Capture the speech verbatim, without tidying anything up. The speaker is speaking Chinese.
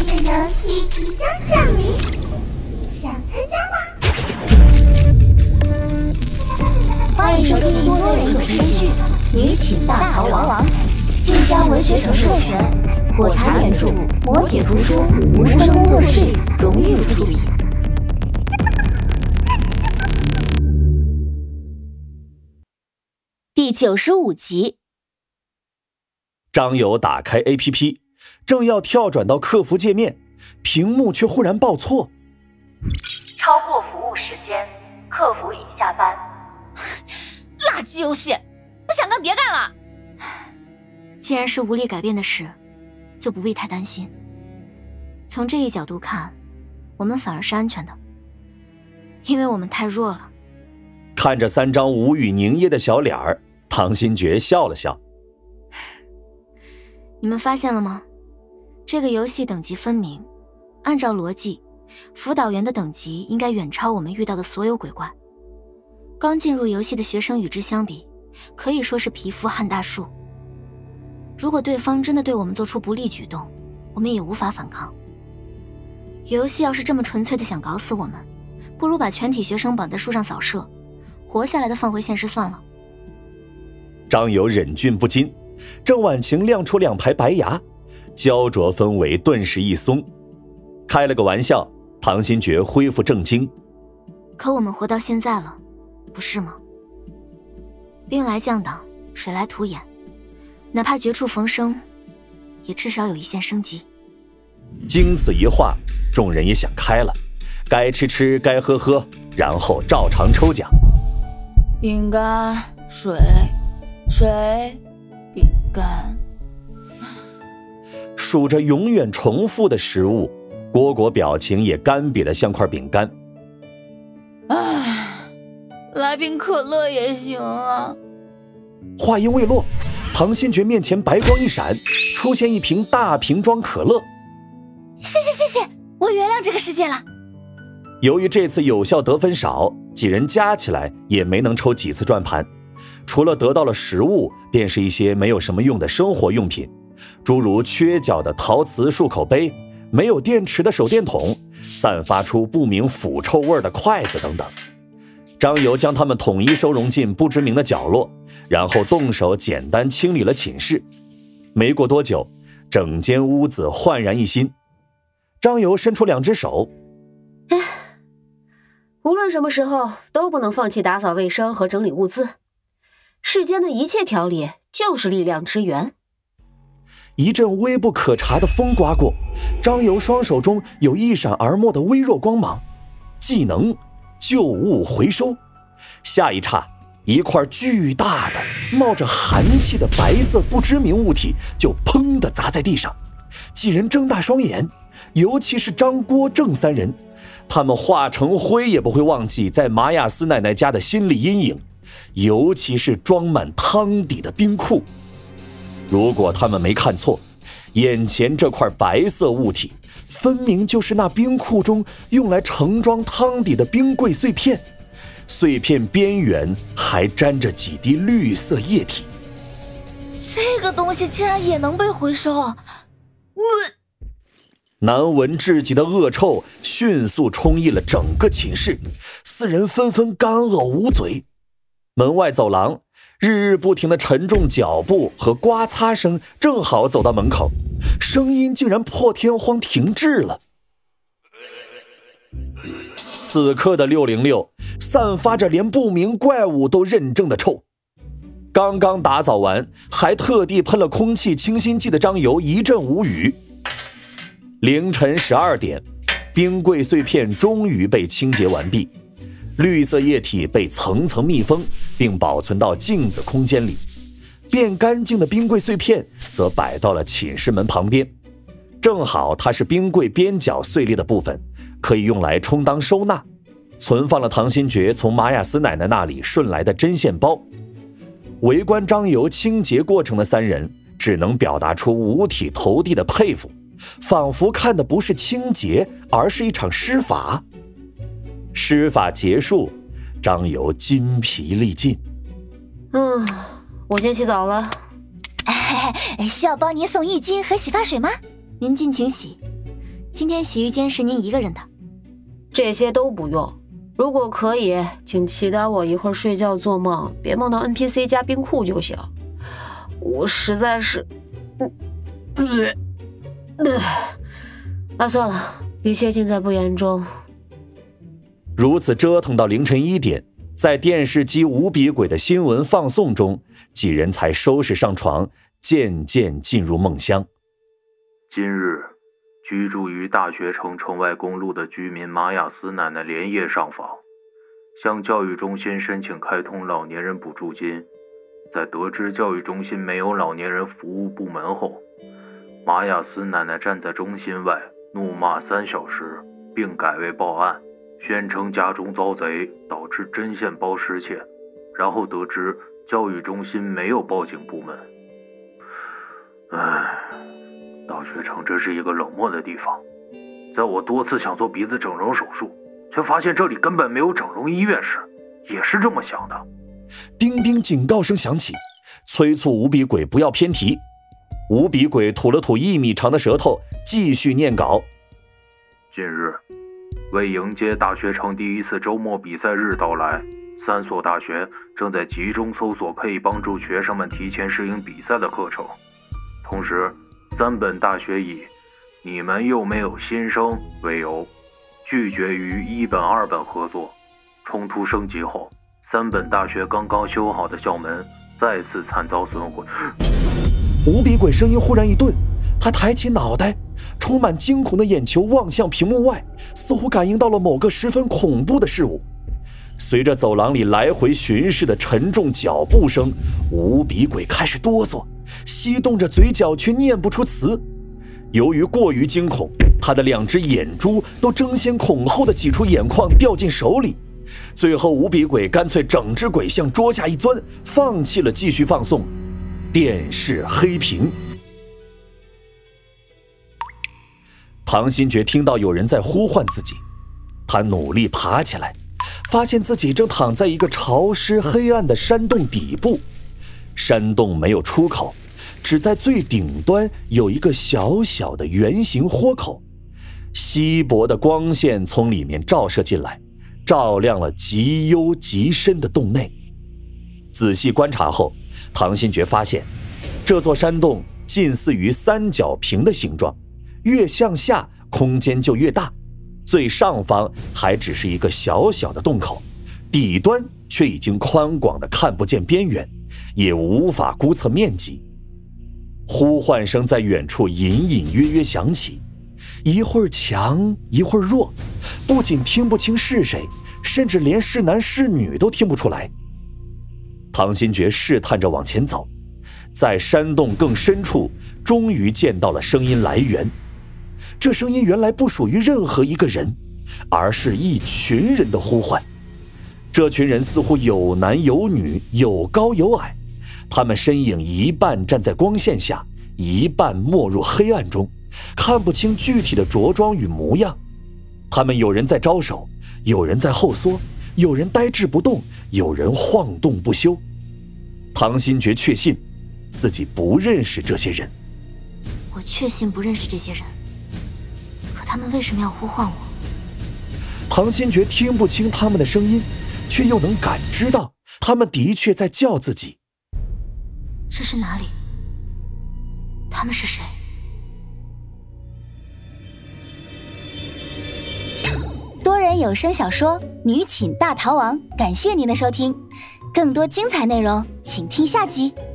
的游戏即将降临，想参加吗？ 欢迎收听多人有声剧《女寝大逃亡》，晋江文学城授权，火柴原著，磨铁图书，无声工作室荣誉出品。第九十五集。 张友打开 A P P， 正要跳转到客服界面，屏幕却忽然报错。 超过服务时间，客服已下班。 垃圾游戏，不想干别干了。既然是无力改变的事，就不必太担心。从这一角度看，我们反而是安全的，因为我们太弱了。 看着三张无语凝噎的小脸儿，唐新觉笑了笑。 你们发现了吗？这个游戏等级分明，按照逻辑，辅导员的等级应该远超我们遇到的所有鬼怪。刚进入游戏的学生与之相比，可以说是皮肤撼大树。如果对方真的对我们做出不利举动，我们也无法反抗。游戏要是这么纯粹的想搞死我们，不如把全体学生绑在树上扫射，活下来的放回现实算了。 张友忍俊不禁，郑婉晴亮出两排白牙，焦灼氛围顿时一松。开了个玩笑，唐新觉恢复正经。 可我们活到现在了，不是吗？兵来将挡，水来土掩，哪怕绝处逢生，也至少有一线生机。 经此一话，众人也想开了，该吃吃，该喝喝，然后照常抽奖。 饼干，水，水，饼干。 数着永远重复的食物，蝈蝈表情也干瘪得像块饼干。 唉，来瓶可乐也行啊。 话音未落，唐新觉面前白光一闪，出现一瓶大瓶装可乐。 谢谢谢谢，我原谅这个世界了。 由于这次有效得分少，几人加起来也没能抽几次转盘，除了得到了食物，便是一些没有什么用的生活用品，诸如缺角的陶瓷漱口杯，没有电池的手电筒，散发出不明腐臭味的筷子等等。张友将它们统一收容进不知名的角落，然后动手简单清理了寝室。没过多久，整间屋子焕然一新。张友伸出两只手， 唉，无论什么时候都不能放弃打扫卫生和整理物资。世间的一切调理就是力量之源。 一阵微不可察的风刮过，张友双手中有一闪而没的微弱光芒，技能旧物回收。下一刹，一块巨大的冒着寒气的白色不知名物体就砰地砸在地上。几人睁大双眼，尤其是张郭郑三人，他们化成灰也不会忘记在玛雅斯奶奶家的心理阴影，尤其是装满汤底的冰库。如果他们没看错，眼前这块白色物体分明就是那冰库中用来盛装汤底的冰柜碎片，碎片边缘还沾着几滴绿色液体。 这个东西竟然也能被回收啊！ 难闻至极的恶臭迅速冲溢了整个寝室，四人纷纷干呕捂嘴。门外走廊，日日不停的沉重脚步和刮擦声正好走到门口，声音竟然破天荒停滞了。此刻的六零六散发着连不明怪物都认证的臭。刚刚打扫完，还特地喷了空气清新剂的张友一阵无语。凌晨十二点，冰柜碎片终于被清洁完毕，绿色液体被层层密封，并保存到镜子空间里。变干净的冰柜碎片则摆到了寝室门旁边，正好它是冰柜边角碎裂的部分，可以用来充当收纳。存放了唐新觉从玛雅斯奶奶那里顺来的针线包。围观张友清洁过程的三人只能表达出五体投地的佩服，仿佛看的不是清洁，而是一场施法。施法结束，张友筋疲力尽。 嗯，我先洗澡了。 哎，需要帮您送浴巾和洗发水吗？您尽情洗， 今天洗浴间是您一个人的。 这些都不用，如果可以，请期待我一会儿睡觉做梦，别梦到 N P C 加冰库就行。我实在是，嗯，呃，啊，算了，一切尽在不言中。 如此折腾到凌晨一点，在电视机无比鬼的新闻放送中，几人才收拾上床，渐渐进入梦乡。 今日，居住于大学城城外公路的居民马雅斯奶奶连夜上访，向教育中心申请开通老年人补助金。在得知教育中心没有老年人服务部门后，马雅斯奶奶站在中心外怒骂三小时，并改为报案，宣称家中遭贼，导致针线包失窃。然后得知教育中心没有报警部门。唉，大学城真是一个冷漠的地方。在我多次想做鼻子整容手术，却发现这里根本没有整容医院时，也是这么想的。 叮叮警告声响起，催促无比鬼不要偏题。无比鬼吐了吐一米长的舌头，继续念稿。 近日，为迎接大学城第一次周末比赛日到来，三所大学正在集中搜索可以帮助学生们提前适应比赛的课程。同时，三本大学以“你们又没有新生”为由，拒绝与一本二本合作。冲突升级后，三本大学刚刚修好的校门再次惨遭损毁。 无比鬼声音忽然一顿，他抬起脑袋，充满惊恐的眼球望向屏幕外，似乎感应到了某个十分恐怖的事物。随着走廊里来回巡视的沉重脚步声，无比鬼开始哆嗦，翕动着嘴角却念不出词。由于过于惊恐，他的两只眼珠都争先恐后地挤出眼眶掉进手里。最后无比鬼干脆整只鬼向桌下一钻，放弃了继续放送。电视黑屏。唐新觉听到有人在呼唤自己，他努力爬起来，发现自己正躺在一个潮湿黑暗的山洞底部。山洞没有出口，只在最顶端有一个小小的圆形豁口，稀薄的光线从里面照射进来，照亮了极幽极深的洞内。仔细观察后，唐新觉发现这座山洞近似于三角形的形状，越向下空间就越大，最上方还只是一个小小的洞口，底端却已经宽广的看不见边缘，也无法估测面积。呼唤声在远处隐隐约约响起，一会儿强一会儿弱，不仅听不清是谁，甚至连是男是女都听不出来。唐新觉试探着往前走，在山洞更深处终于见到了声音来源。这声音原来不属于任何一个人，而是一群人的呼唤。这群人似乎有男有女，有高有矮，他们身影一半站在光线下，一半没入黑暗中，看不清具体的着装与模样。他们有人在招手，有人在后缩，有人呆滞不动，有人晃动不休。唐新觉确信自己不认识这些人。 我确信不认识这些人，可他们为什么要呼唤我？ 唐新觉听不清他们的声音，却又能感知到他们的确在叫自己。 这是哪里？他们是谁？ 多人有声小说《女寝大逃亡》，感谢您的收听，更多精彩内容请听下集。